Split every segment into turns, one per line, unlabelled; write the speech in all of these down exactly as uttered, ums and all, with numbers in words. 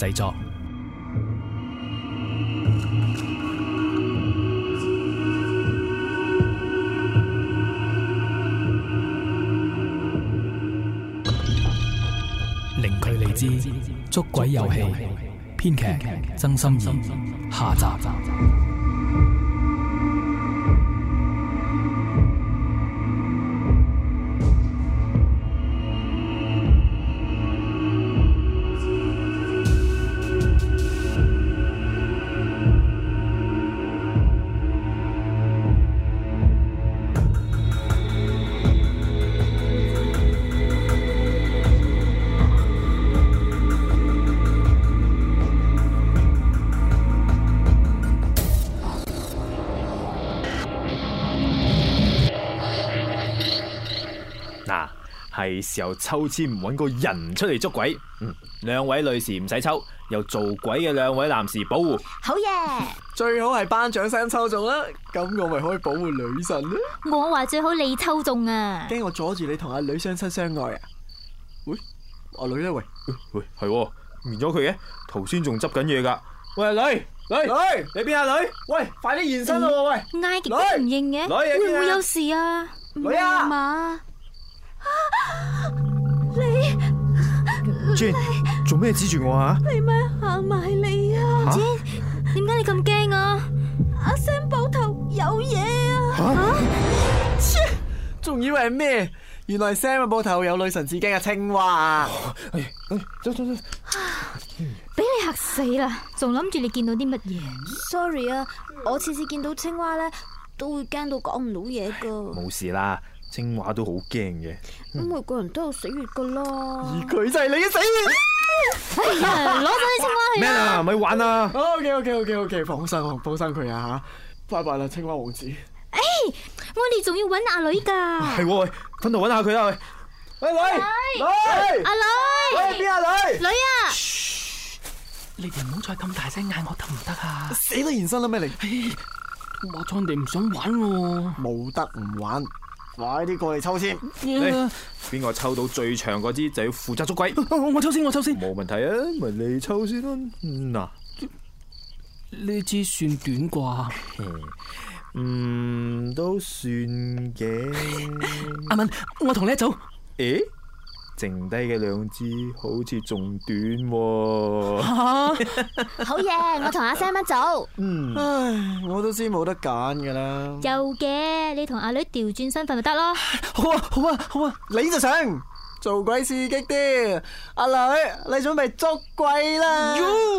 製作。零距離之捉鬼遊戲，編劇曾心怡，下集。
嗱，係時候抽籤揾個人出嚟捉鬼。嗯，兩位女士唔使抽，由做鬼嘅兩位男士保護。
好嘢！
最好係班長聲抽中啦，咁我咪可以保護女神啦。
我話最好你抽中啊！
驚我阻住你同阿女相親相愛啊？喂，阿女咧？喂
喂，係滅咗佢嘅，頭先仲執緊嘢噶。喂，女女女，你邊啊女？
喂，快啲現身咯！喂，
嗌極都唔應嘅，會唔會有事啊？
女啊
嘛？
你 Jane 做咩指住我啊？
你咪行埋嚟啊！
Jane，點解你咁驚啊？
阿 Sam 膊頭有嘢啊！
吓？仲以為係咩？原來 Sam 嘅膊頭有女神至驚嘅青蛙啊！走走走！
俾你嚇死啦！仲諗住你見到啲乜嘢
？Sorry 啊，我次次見到青蛙咧，都會驚到講唔到嘢噶。
冇事啦。青蛙都好驚嘅，
咁每個人都有死穴噶啦，
而佢就係你嘅死穴。
哎呀，攞咗啲青蛙去
咩啊？咪玩啊
！OK OK OK OK， 放生放生佢啊吓！拜拜啦，青蛙王子。
哎，我哋仲要搵阿女噶。
係喎，喂，分度搵下佢啦喂。喂女女，
阿女，
喂邊阿女？
女啊！
你哋唔好再咁大聲嗌我得唔得啊？
死都現身啦咩你？
我裝地唔想玩喎。
冇得唔玩。快啲過嚟抽籤！
邊個抽到最長嗰支就要負責捉鬼。
我抽先，我抽先。
冇問題啊，咪你抽先啦。嗱，
呢支算短啩？
嗯，都算嘅。
阿文，我同你一組。
誒，剩低嘅兩支好似仲短喎。
好嘢，我同阿 Sam 一組。
嗯，唉，我都知冇得揀噶啦。
有嘅，你同阿女調轉身份咪得咯。
好啊，好啊，好啊，
你就想做鬼刺激啲。阿女，你準備捉鬼啦。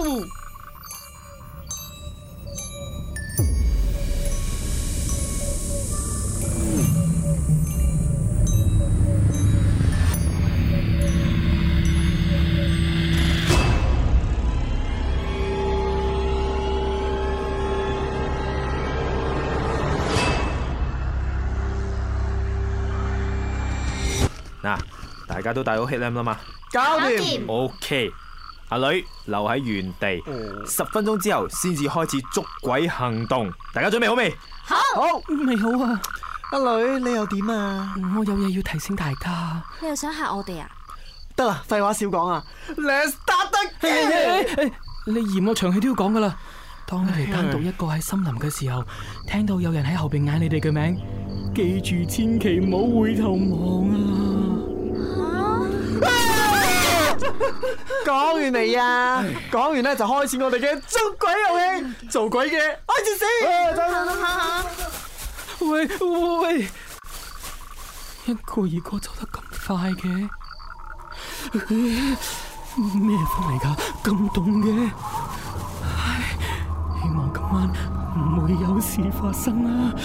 嗱，大家都帶好 headlamp 啦嘛？
搞掂。
OK， 阿女留喺原地，十、哦、分鐘之後先至開始捉鬼行動。大家準備好未？
好，
好，
未好啊。
阿女，你又點啊？
我有嘢要提醒大家。
你又想嚇我哋啊？
得啦，廢話少講啊 ！Let's start the game。
你嫌我長氣都要講噶啦。當你哋單獨一個喺森林嘅時候，聽到有人喺後邊嗌你哋嘅名，記住千祈唔好回頭望啊！
講完未啊？講完咧就開始我哋嘅捉鬼遊戲，做鬼嘅開始死！
喂喂，一個二個走得咁快嘅，咩風嚟噶？咁凍嘅，唉，希望今晚唔會有事發生啊！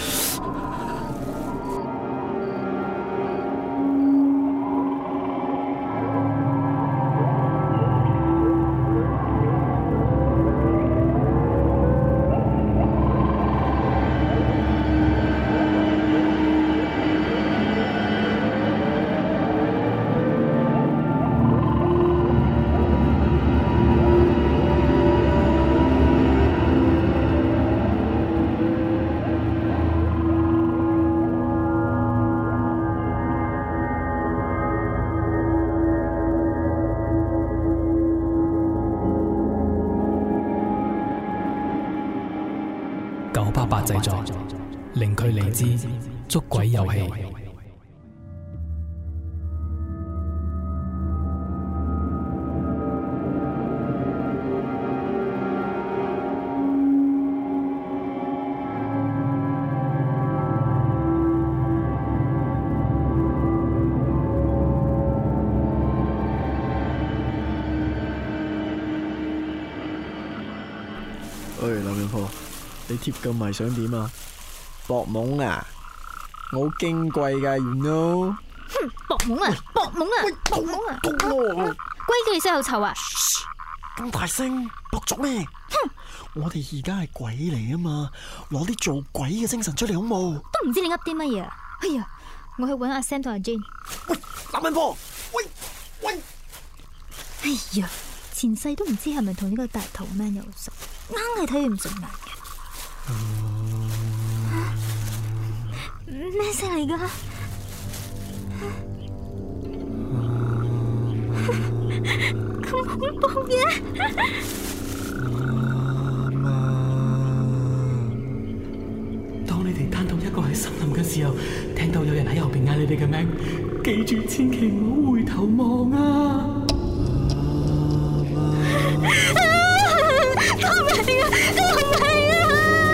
九八八製作，零距離之捉鬼遊戲。
喂，劉明婆，你貼咁埋想點啊？搏懵啊！我好矜貴噶 ，you know？
哼，搏懵啊，搏懵啊，搏懵啊！龜記西有臭啊！
咁大聲，搏咗咩？
哼！
我哋而家係鬼嚟啊嘛，攞啲做鬼嘅精神出嚟好冇？
都唔知你噏啲乜嘢啊！哎呀，我去搵阿 Sam 同阿 Jane。
喂，劉明婆，喂喂！
哎呀，前世都唔知係咪同呢個大頭 man 有仇，硬係睇佢唔順眼嘅。咩聲嚟噶？咁恐怖嘅！
當你哋單獨一個喺森林嘅時候，聽到有人喺後邊嗌你哋嘅名，記住千祈唔好回頭望啊！救命啊！救命啊！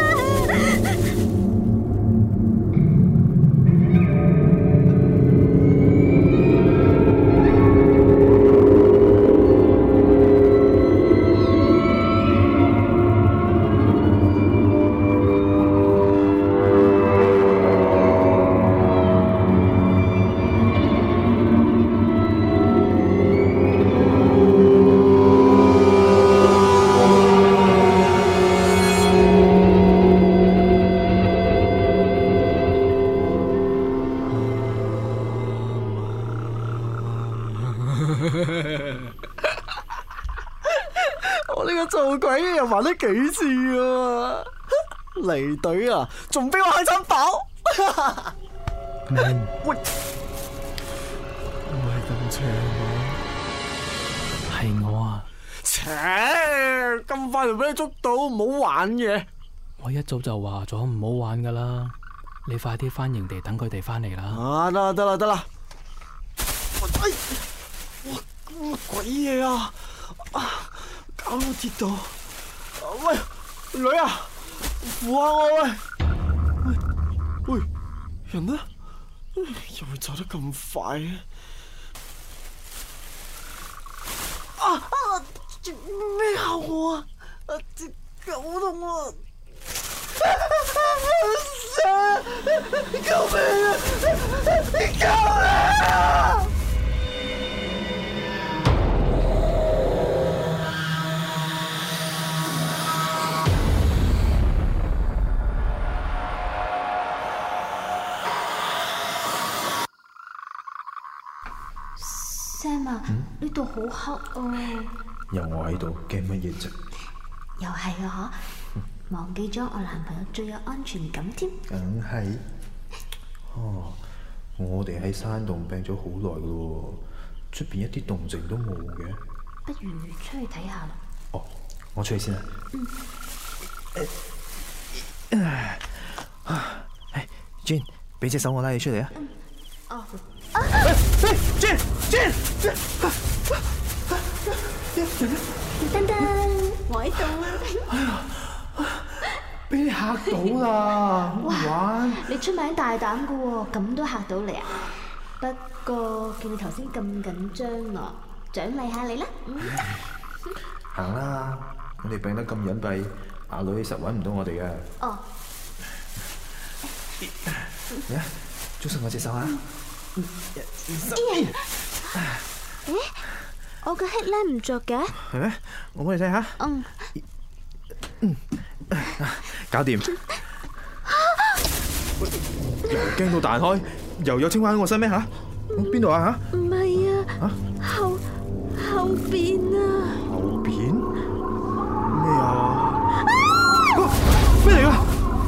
我呢個做鬼嘅又玩得幾次啊！離隊啊，仲俾我開餐飽。
Man，
喂，唔係咁邪嘛？
係我啊！
切，咁快就俾你捉到，唔好玩嘅。
我一早就話咗唔好玩噶啦，你快啲翻營地等佢哋翻嚟啦。
啊，得啦得啦得啦！哎，哇，乜鬼嘢啊！啊，搞到跌到。喂，女啊，扶下我喂！喂喂，人呢？又會走得咁快嘅？啊啊！咩咬我啊？啊，好痛啊！救命啊！救命啊
！Sam 啊，呢度好黑啊！
有我喺度，驚乜嘢啫？
又係啊嗬，忘記咗我男朋友最有安全感添。
梗係。哦，我哋喺山洞病咗好耐噶咯，出邊一啲動靜都冇嘅。
不如出去睇下啦。
哦，我出去先啦。
嗯。
誒，Jane，俾隻手我拉你出嚟啊！
哦。
喂 ，Jane Jane，
噔噔，我喺度啊！
俾你嚇到啦！玩，
你出名大膽噶喎，咁都嚇到你啊！不過見你頭先咁緊張啊，獎勵下你啦。
行啦，我哋病得咁隱蔽，阿女實揾唔到我哋嘅。
哦。
嚟啊，捉實我隻手啊！
誒，我個 headlamp 唔着嘅。
係咩？我幫你睇下。
嗯。
嗯。搞掂。又驚到彈開，又有青蛙喺我身咩吓？邊度啊吓？
唔係啊。後後邊啊。
後邊？咩啊？咩嚟噶？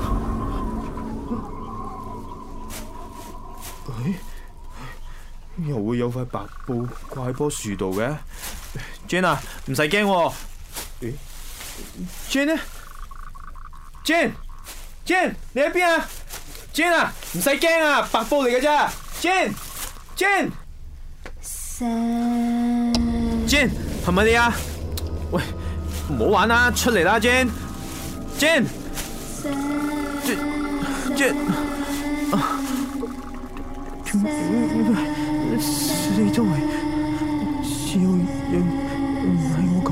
又會有塊白布掛喺棵樹度嘅 ，Jane 啊，唔使驚。誒 ，Jane 呢 ？Jane， Jane， 你喺邊啊 ？Jane 啊，唔使驚啊，白布嚟嘅啫。Jane，Jane，Jane 係咪你啊？喂，唔好玩啦，出嚟啦 ，Jane。Jane，Jane， 啊，點點四周圍只有人唔係我咁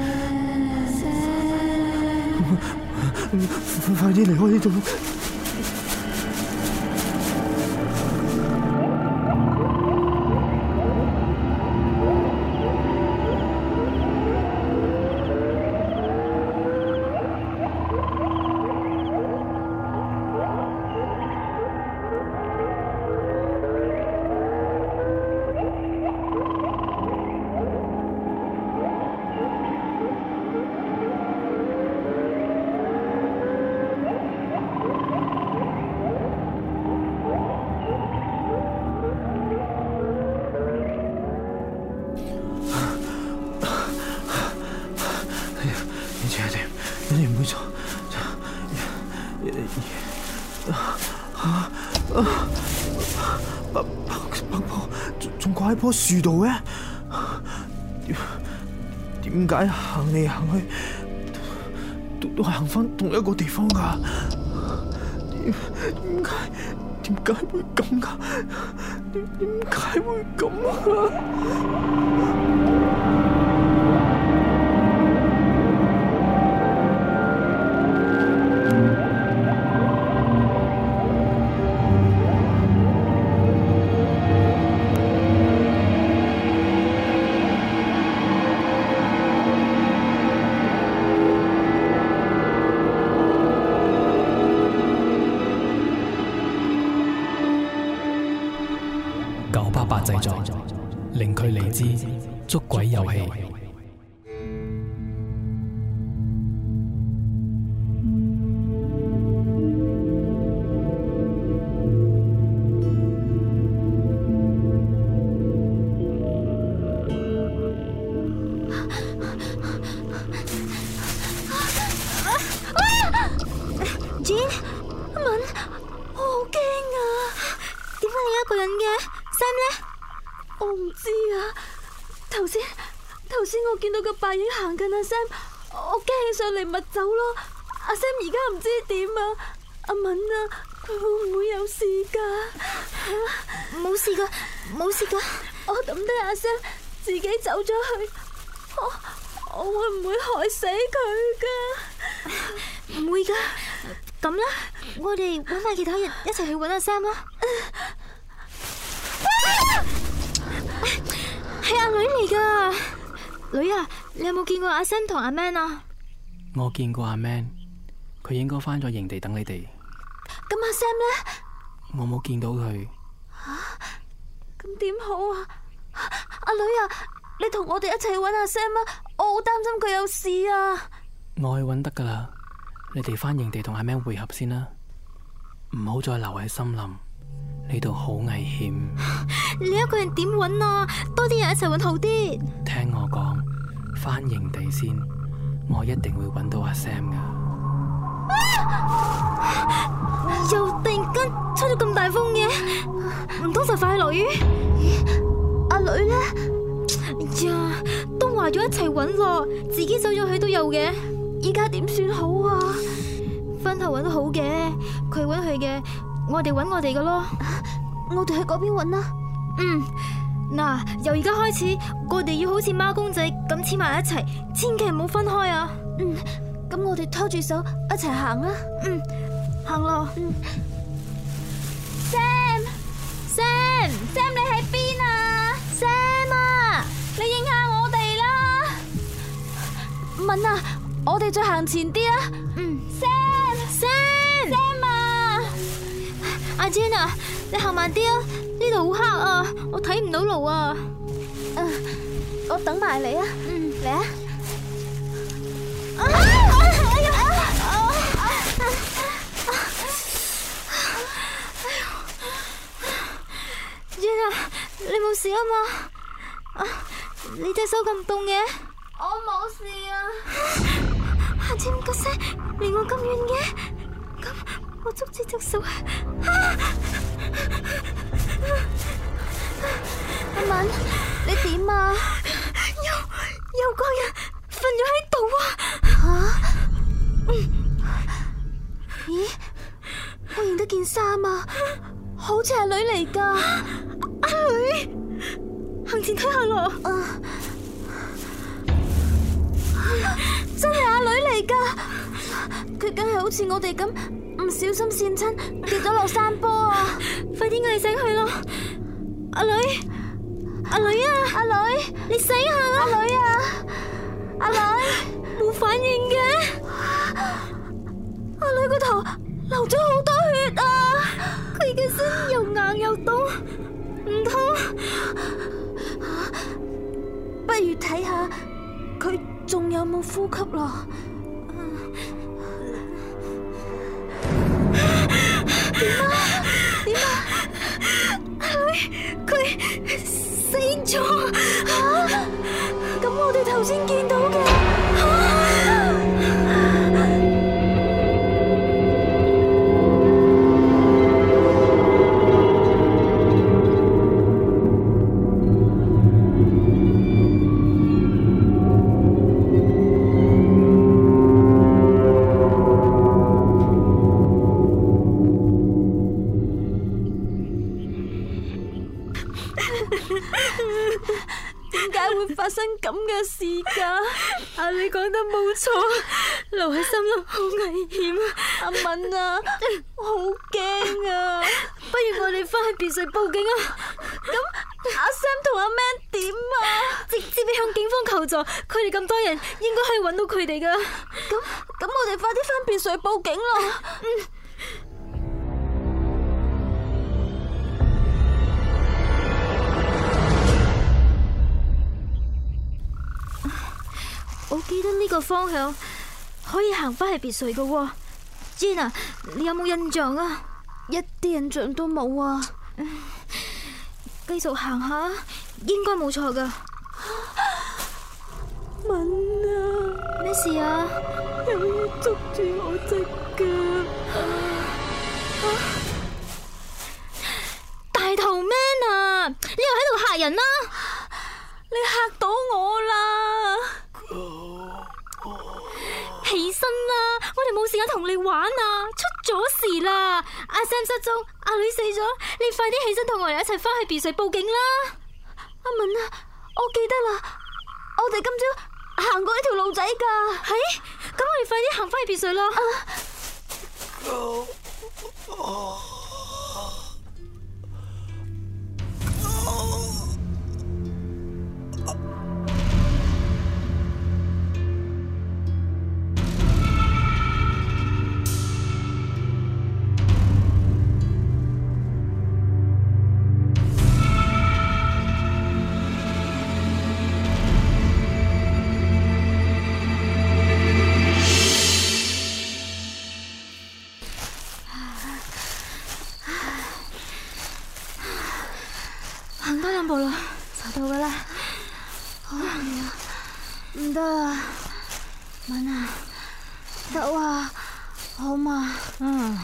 嘅，快啲離開呢度！你哋唔會錯，白白白布仲掛喺棵樹度嘅，點解行嚟行去都都係行翻同一個地方㗎？點點解點解會咁㗎？點點解會咁啊？
九八八製作，零距離之捉鬼遊戲。
Jane， 阿敏，我好驚啊！點解你一個人嘅 ？Sam 呢？
我唔知啊。頭先頭先我見到個白影行緊阿 Sam， 我驚起上嚟咪走咯。阿 Sam 而家唔知點啊。阿敏啊，佢會唔會有事噶？
冇事噶，冇事噶。
我抌低阿 Sam， 自己走咗去，我我會唔會害死佢噶？
唔會噶。咁啦，我哋搵埋其他人一齊去搵阿 Sam 啦。係阿女嚟噶。女啊，你有冇見過阿 Sam 同阿 Man 啊？
我見過阿 Man， 佢應該翻咗營地等你哋。
咁阿 Sam 呢？
我冇見到佢。
吓，咁點好啊？阿女啊，你同我哋一齊去搵阿 Sam 啊！我好擔心佢有事啊！
我去搵得噶啦。你哋翻營地同阿 Man 會合先啦，唔好再留喺森林，呢度好危險。
你一個人點搵啊？多啲人一齊搵好啲。
聽我講，翻營地先，我一定會搵到阿 Sam 噶。
啊、又突然間出咗咁大風嘅，唔通就快落雨？
阿女呢？
哎呀，都話咗一齊搵咯，自己走咗去都有嘅。
依家點算好啊？
分頭搵都好嘅，佢搵佢嘅，我哋搵我哋嘅咯。
我哋去嗰邊搵啦。
嗯，嗱，由而家開始，我哋要好似孖公仔咁黐埋一齊，千祈唔好分開啊。
嗯，咁我哋拖住手一齊行啦。
嗯，行咯。
嗯。Sam，Sam，Sam， 你喺邊啊 ？Sam 啊，你應下我哋啦。敏啊！我哋再行前啲啊！
嗯
，Sam，Sam，Sam 啊！
阿 Jane 啊，你行慢啲啊！呢度好黑啊，我睇唔到路啊！
嗯，我等埋你啊！
嗯，
嚟啊！
啊！哎呀！Jane 啊，你冇事啊嘛？啊，你隻手咁凍嘅？
我冇事啊！
阿 Jane 個聲離我咁遠嘅，咁
我捉住隻手。阿敏，你點啊？有有個人瞓咗喺度啊！吓？咦？我認得件衫啊，好似係女嚟噶。阿女，行前睇下咯。啊！真係阿女嚟噶，佢梗係好似我哋咁唔小心跣親跌咗落山坡啊！快啲嗌醒佢咯！阿女，阿女啊，阿女，你醒下啦！阿女啊，阿女，冇反應嘅，阿女個頭流咗好多血啊！佢嘅身又硬又凍，唔通？不如睇下佢仲有冇呼吸咯？點啊？點啊？佢佢死咗啊！咁我哋頭先見到嘅發生咁嘅事噶？啊，你講得冇錯，留喺森林好危險啊！阿敏啊，我好驚啊！不如我哋翻去別墅報警啊！咁阿 Sam 同阿 Man 點啊？直接向警方求助，佢哋咁多人，應該可以揾到佢哋噶。咁咁，我哋快啲翻別墅報警咯！嗯。我記得呢個方向可以行翻去別墅嘅喎。Gina，你有冇印象啊？一啲印象都冇啊。繼續行下，應該冇錯噶。敏啊，咩事啊？有人捉住我隻腳啊！大頭 Man 啊，你又喺度嚇人啦！你嚇到我啦！起身啦！我哋冇時間同你玩啊！出咗事啦！阿 Sam 失蹤，阿女死咗，你快啲起身同我哋一齊翻去別墅報警啦！阿敏啊，我記得啦，我哋今朝行過呢條路仔噶。係，咁我哋快啲行翻去別墅啦！行多兩步啦，就到噶啦。好啊，唔得啊，敏啊，得啊，好嘛？嗯。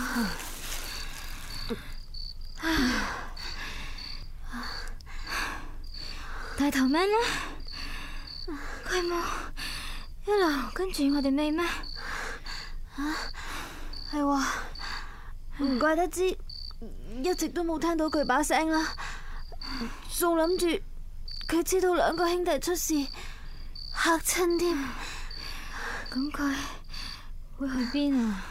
大頭 Man 呢？佢冇一路跟住我哋尾咩？啊，係喎，唔怪得知，一直都冇聽到佢把聲啦。仲諗住佢知道兩個兄弟出事嚇親添，咁佢會去邊啊？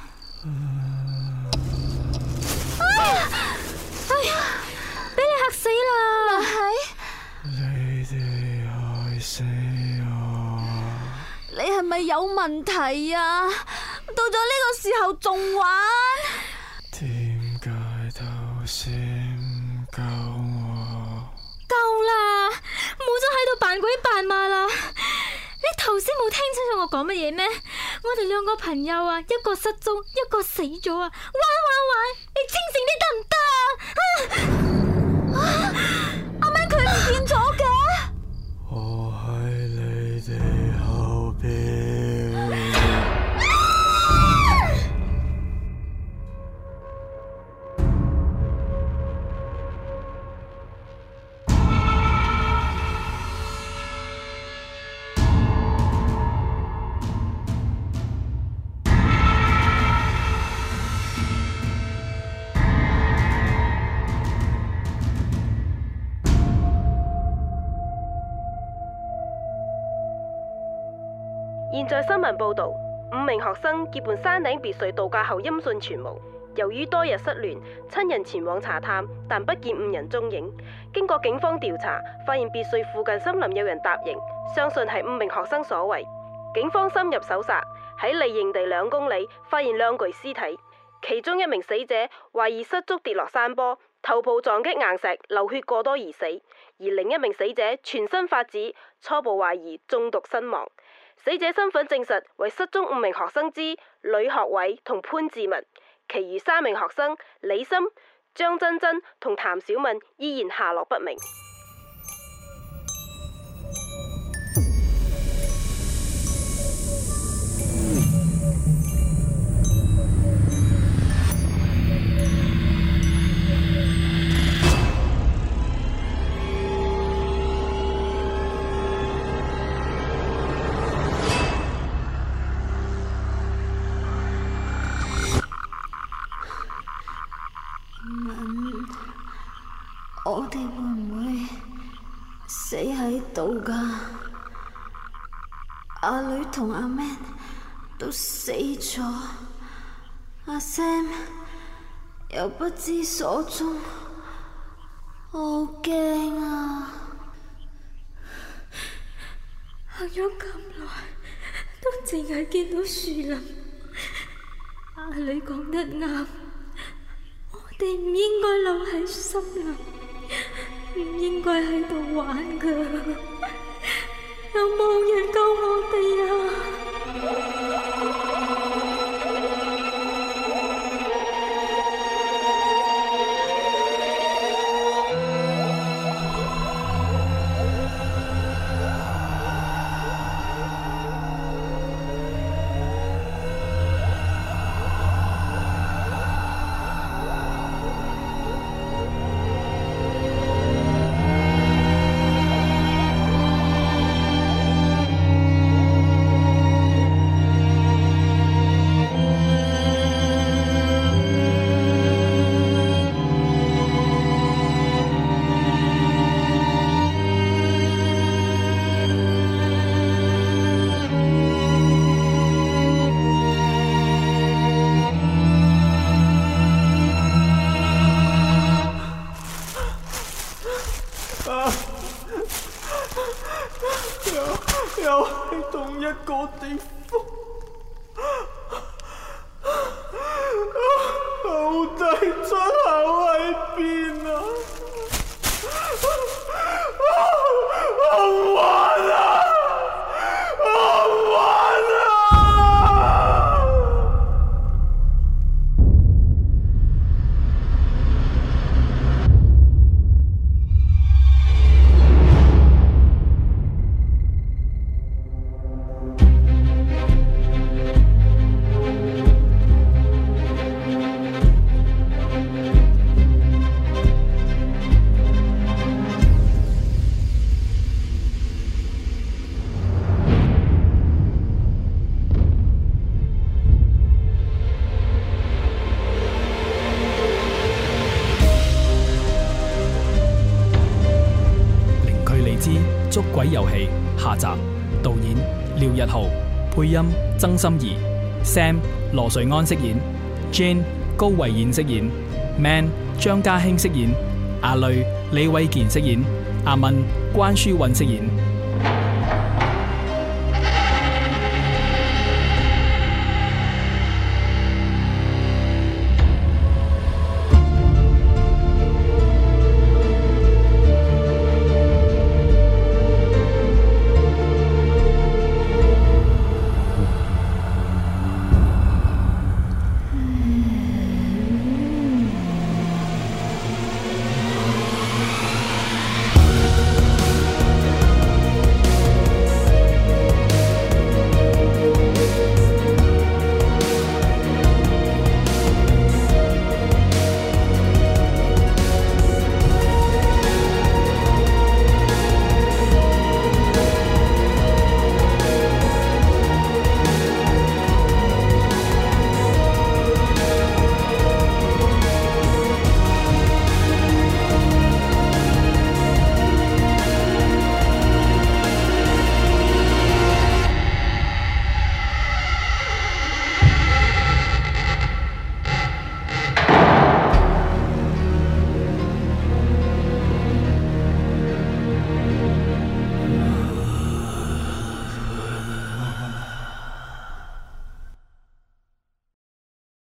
啊！哎呀，俾你嚇死啦！係
你哋害死我！
你係咪有問題啊？到咗呢個時候仲玩？
點解頭先唔救我？
夠啦，冇咗喺度扮鬼扮馬啦！你頭先冇聽清楚我講乜嘢咩？我哋兩個朋友啊，一個失蹤，一個死咗啊！玩玩玩，你清醒啲得唔得啊？阿 Man 佢唔見咗嘅。
我喺你哋後邊。
在新聞報道，五名學生結伴山頂別墅度假後音訊全無。由於多日失聯，親人前往查探，但不見五人蹤影。經過警方調查，發現別墅附近森林有人踏營，相信係五名學生所為。警方深入搜查，喺離營地兩公里發現兩具屍體，其中一名死者懷疑失足跌落山坡，頭部撞擊硬石，流血過多而死；而另一名死者全身發紫，初步懷疑中毒身亡。死者身份證實為失蹤五名學生之呂學偉同潘志文，其餘三名學生李森、張珍珍同譚小敏依然下落不明。
我哋會唔會死喺度噶？阿女同阿 Man 都死咗，阿 Sam 又不知所蹤，我好驚啊！行咗咁耐，都淨係見到樹林。阿女講得啱，我哋唔應該留喺森林。唔應該喺度玩㗎，有冇人救我哋啊？
又係同一個地方，到底出口喺邊啊？我唔玩啊！我唔玩啊！
捉鬼遊戲下集，導演廖日豪，配音曾心怡 ，Sam 羅瑞安飾演 ，Jane 高慧燕飾演 ，Man 張家興飾演，阿雷李偉健飾演，阿敏關書韻飾演。